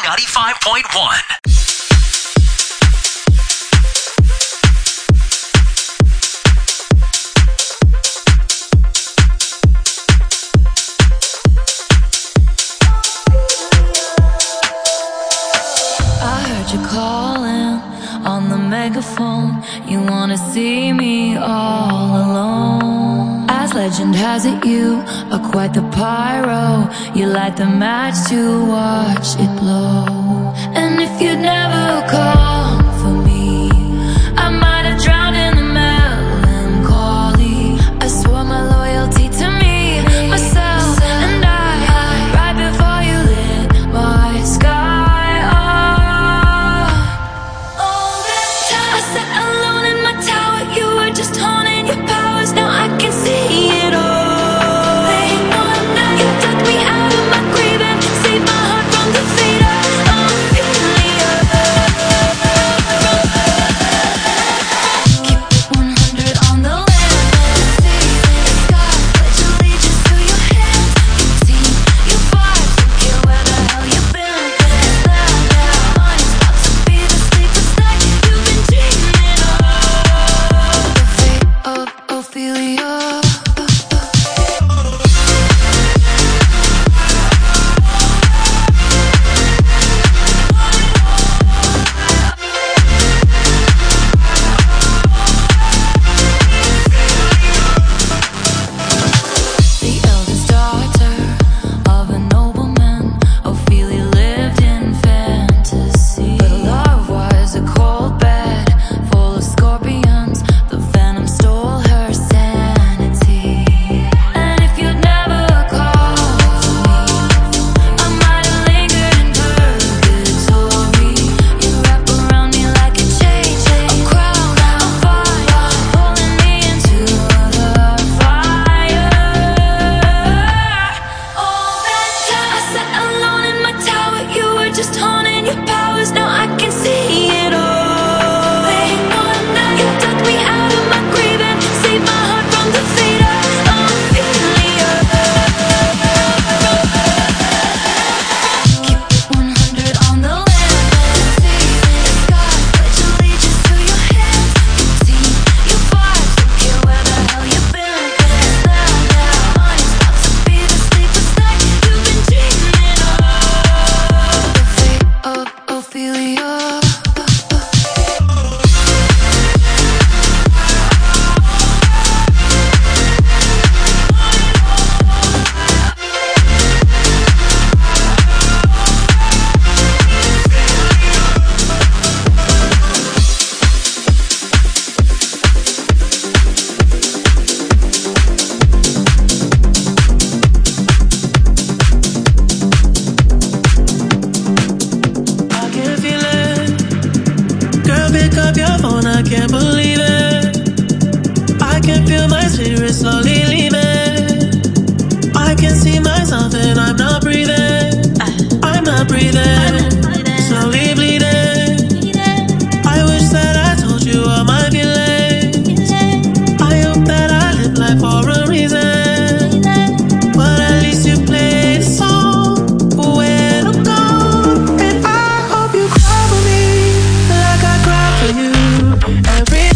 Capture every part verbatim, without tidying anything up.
ninety-five point one. You calling on the megaphone. You wanna see me all alone. As legend has it, you are quite the pyro. You light the match to watch it blow. And if you'd never come for me, I might have drowned in the melancholy. I swore my loyalty to me, myself, and I, right before you lit my sky. Just honing your powers, now I can see it all. Late one night, you took me out of my grave and saved my heart from the fate of Ophelia. Keep it one hundred on the land, see the sky, pledge allegiance to your hands. Your team, your vibes, don't care where the hell you've been. It's now, now, on, it's about to be the sleepless night you've been dreaming of. Of Ophelia. The eldest daughter of a nobleman, Ophelia lived in fantasy. But love was a cold bed full of scorpions. The venom stole her sanity. And if you'd never called for me, I might have lingered in purgatory. You wrap around me like a chain, a crown, a fire, pulling me into the fire. All that time I sat alone in my tower, you were just honing your powers, now I can see it all. Late one night, you took me out of my grave and saved my heart from the fate of Ophelia. Keep it one hundred on the land, see the sky, pledge allegiance to your hands. Your team, your vibes, don't care where the hell you've been. It's now, now, on, it's about to be the sleepless night you've been dreaming of. The fate of Ophelia. I can feel it. Girl, pick up your phone, I can't believe it. I can feel my spirit slowly leaving. I can see myself and I'm not breathing. I'm not breathing. Slowly bleeding. I wish that I told you all my feelings. I hope that I live life for a reason. But at least you played the song where to go. And I hope you cry for me like I cry for you. Every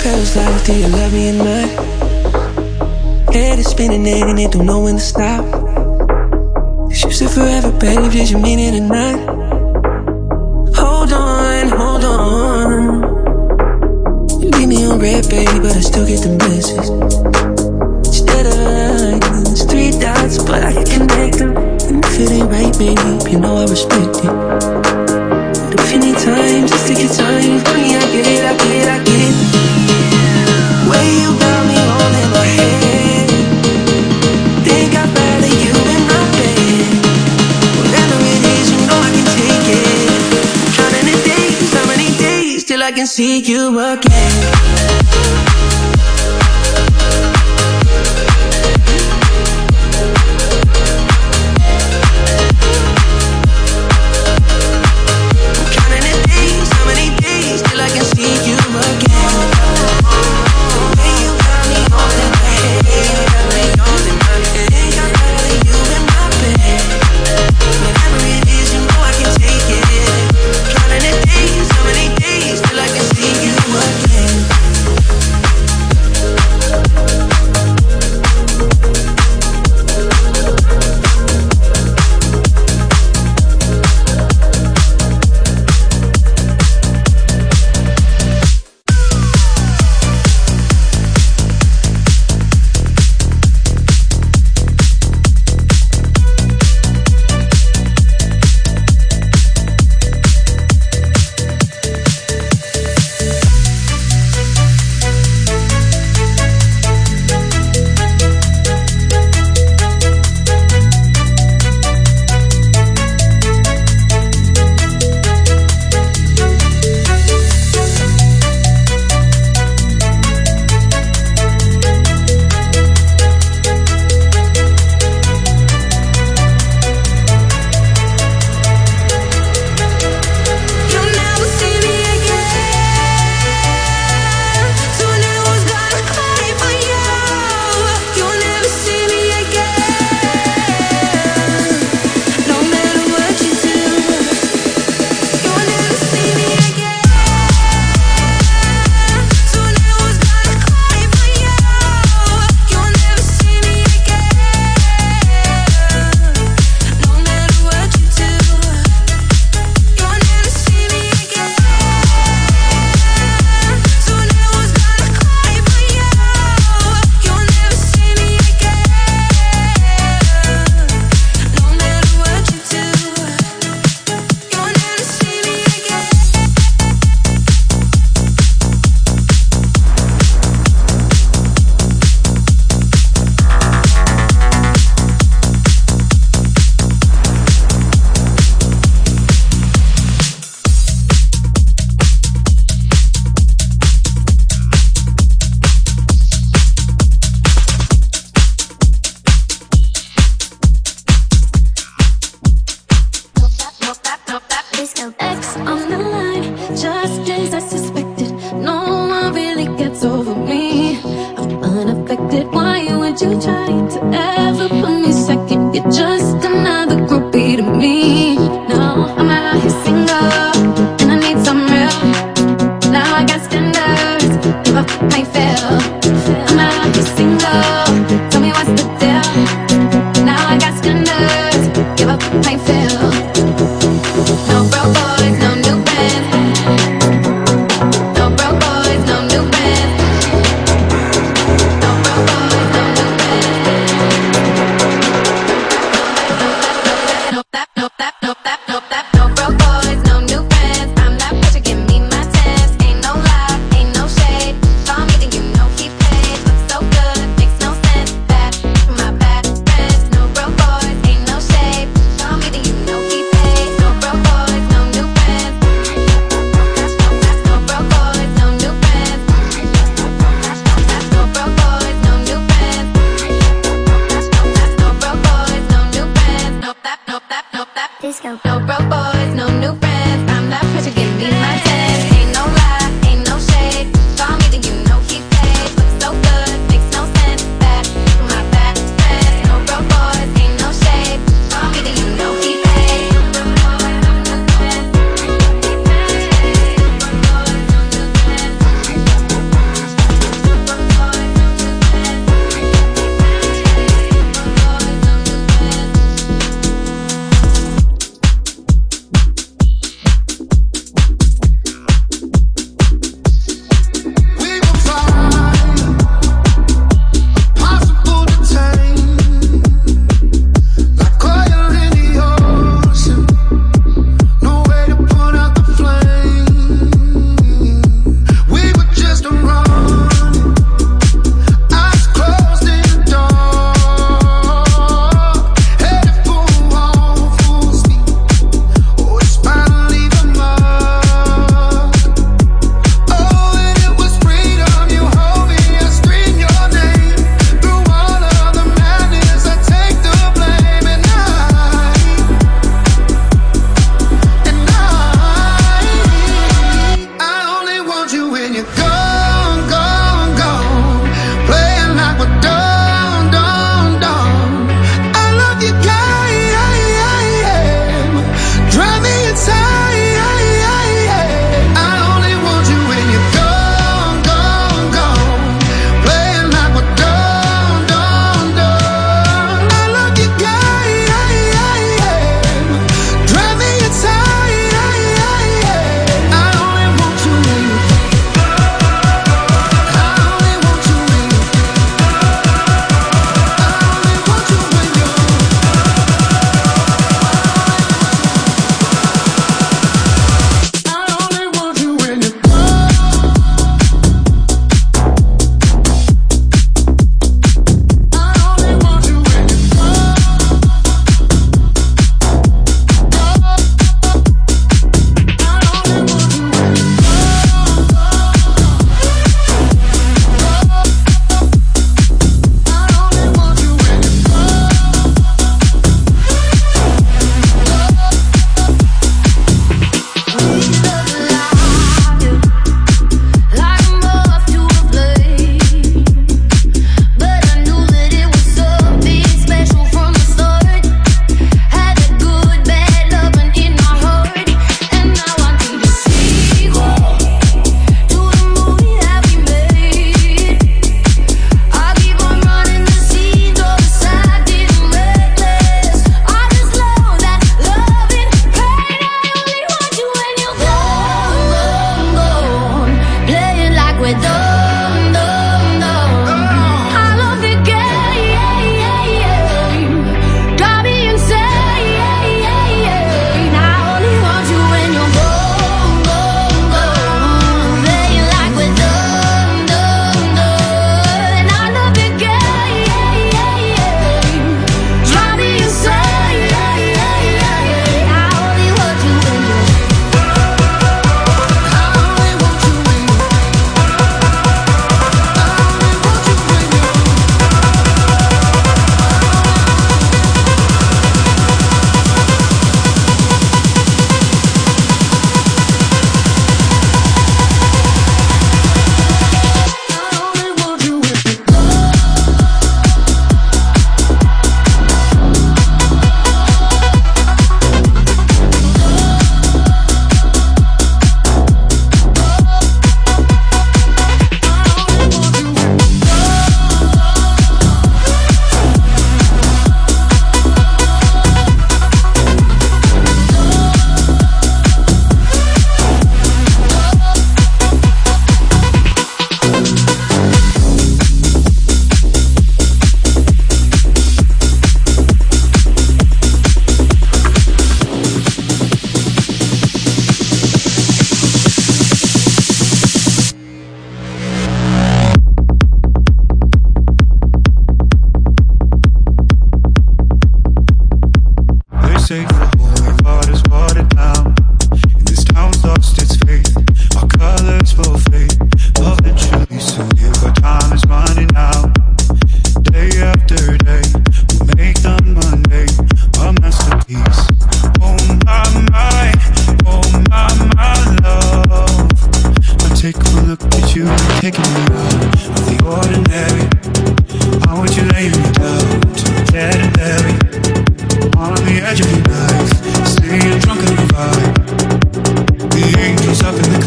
Pedals life, do you love me or not? Head is spinning and it don't know when to stop. Cause you said forever, babe, did you mean it or not? Hold on, hold on. You leave me on red, baby, but I still get the message. Instead of lines, three dots, but I can connect them. And if it ain't right, babe, you know I respect it. But if you need time, just take your time. Honey, I get it, I get it, I get it. Way you got me all in my head. Think I'd rather you in my bed. Whatever it is, you know I can take it. Counting the days, how many days till I can see you again? Broke boys, no new bands.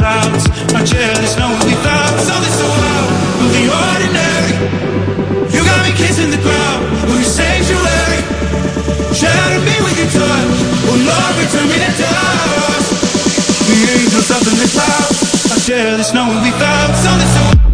clouds. Our jealous knowing we found something so wild of the ordinary. You got me kissing the ground, oh you sanctuary. Shatter me with your touch, oh Lord, return me to dust. The angels up in the clouds. Our jealous knowing we found something so wild.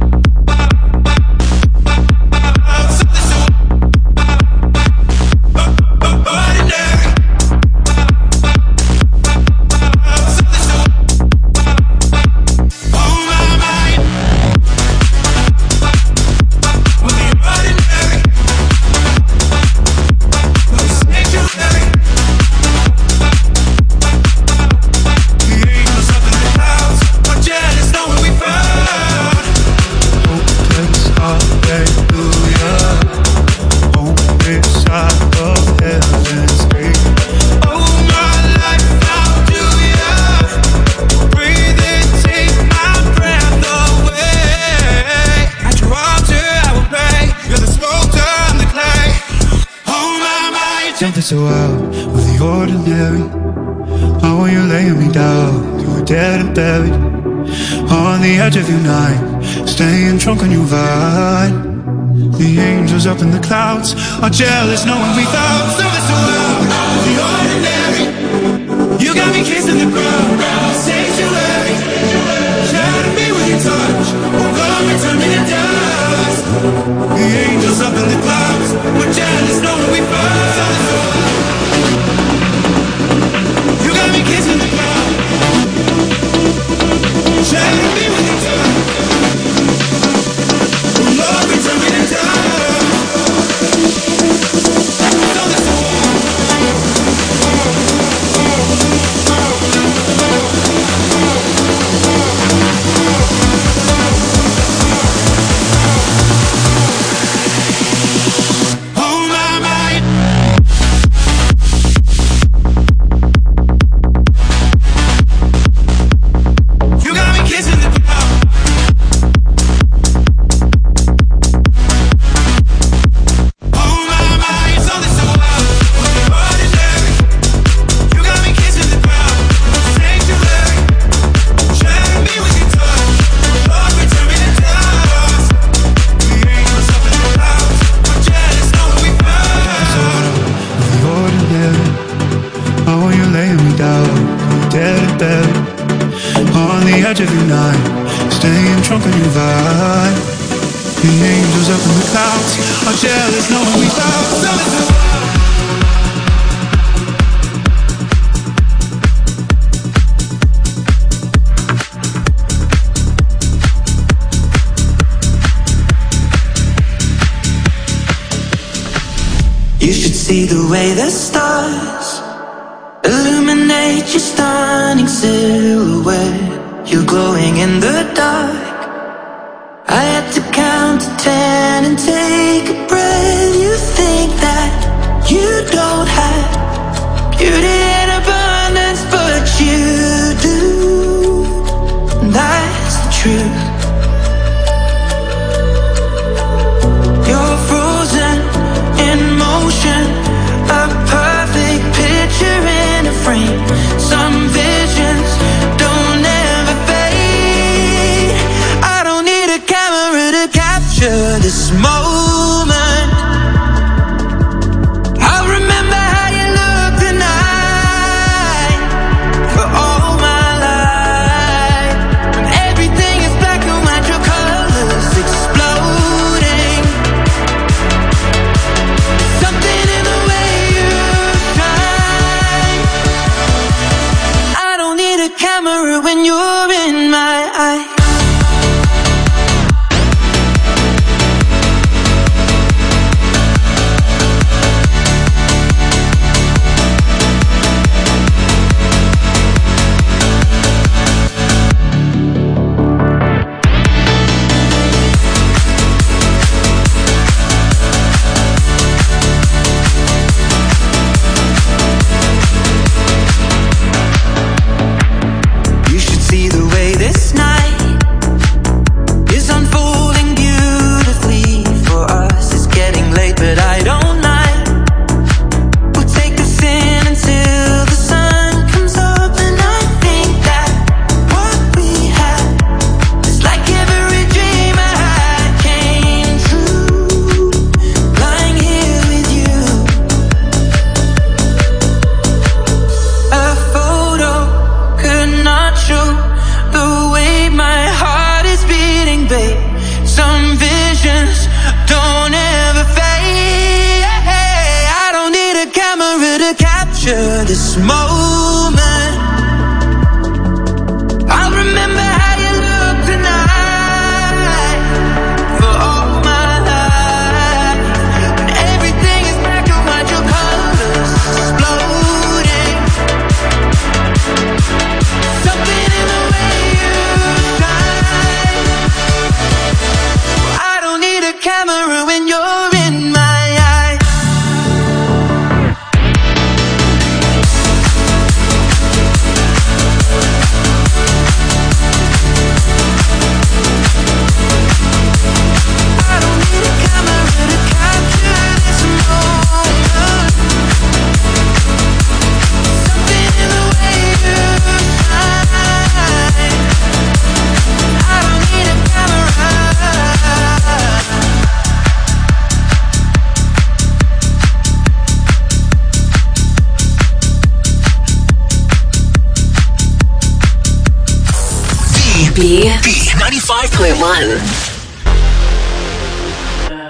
So out of the ordinary. Oh, when you're laying me down, you were dead and buried on the edge of your night, staying drunk on your vine. The angels up in the clouds are jealous knowing we found something so out of the ordinary. You got me kissing the ground, sanctuary. Shatter me with your touch, oh God, return me to dust. The angels up in the clouds are jealous knowing we found something so out. You got me kissing the ground, shatter me with your touch, oh Lord, return me to dust. Something so see the way the stars illuminate your stunning silhouette. You're glowing in the dark. I had to count to ten and take a breath. You think that you don't have beauty in abundance, but you do. And that's the truth. You're frozen in motion, a perfect picture in a frame. Some visions don't ever fade. I don't need a camera to capture this moment. I'll remember how you look tonight for all my life. When everything is black and white, your colors exploding. Something in the way you shine. I don't need a camera when you're in my eye. this moment. I'll remember how you look tonight for all my life. When everything is black and white, your colors exploding. Something in the way you shine. I don't need a camera when you're in my eyes. I don't need a camera to capture this moment. Something in the way you shine. I don't need a camera. B B ninety-five point one.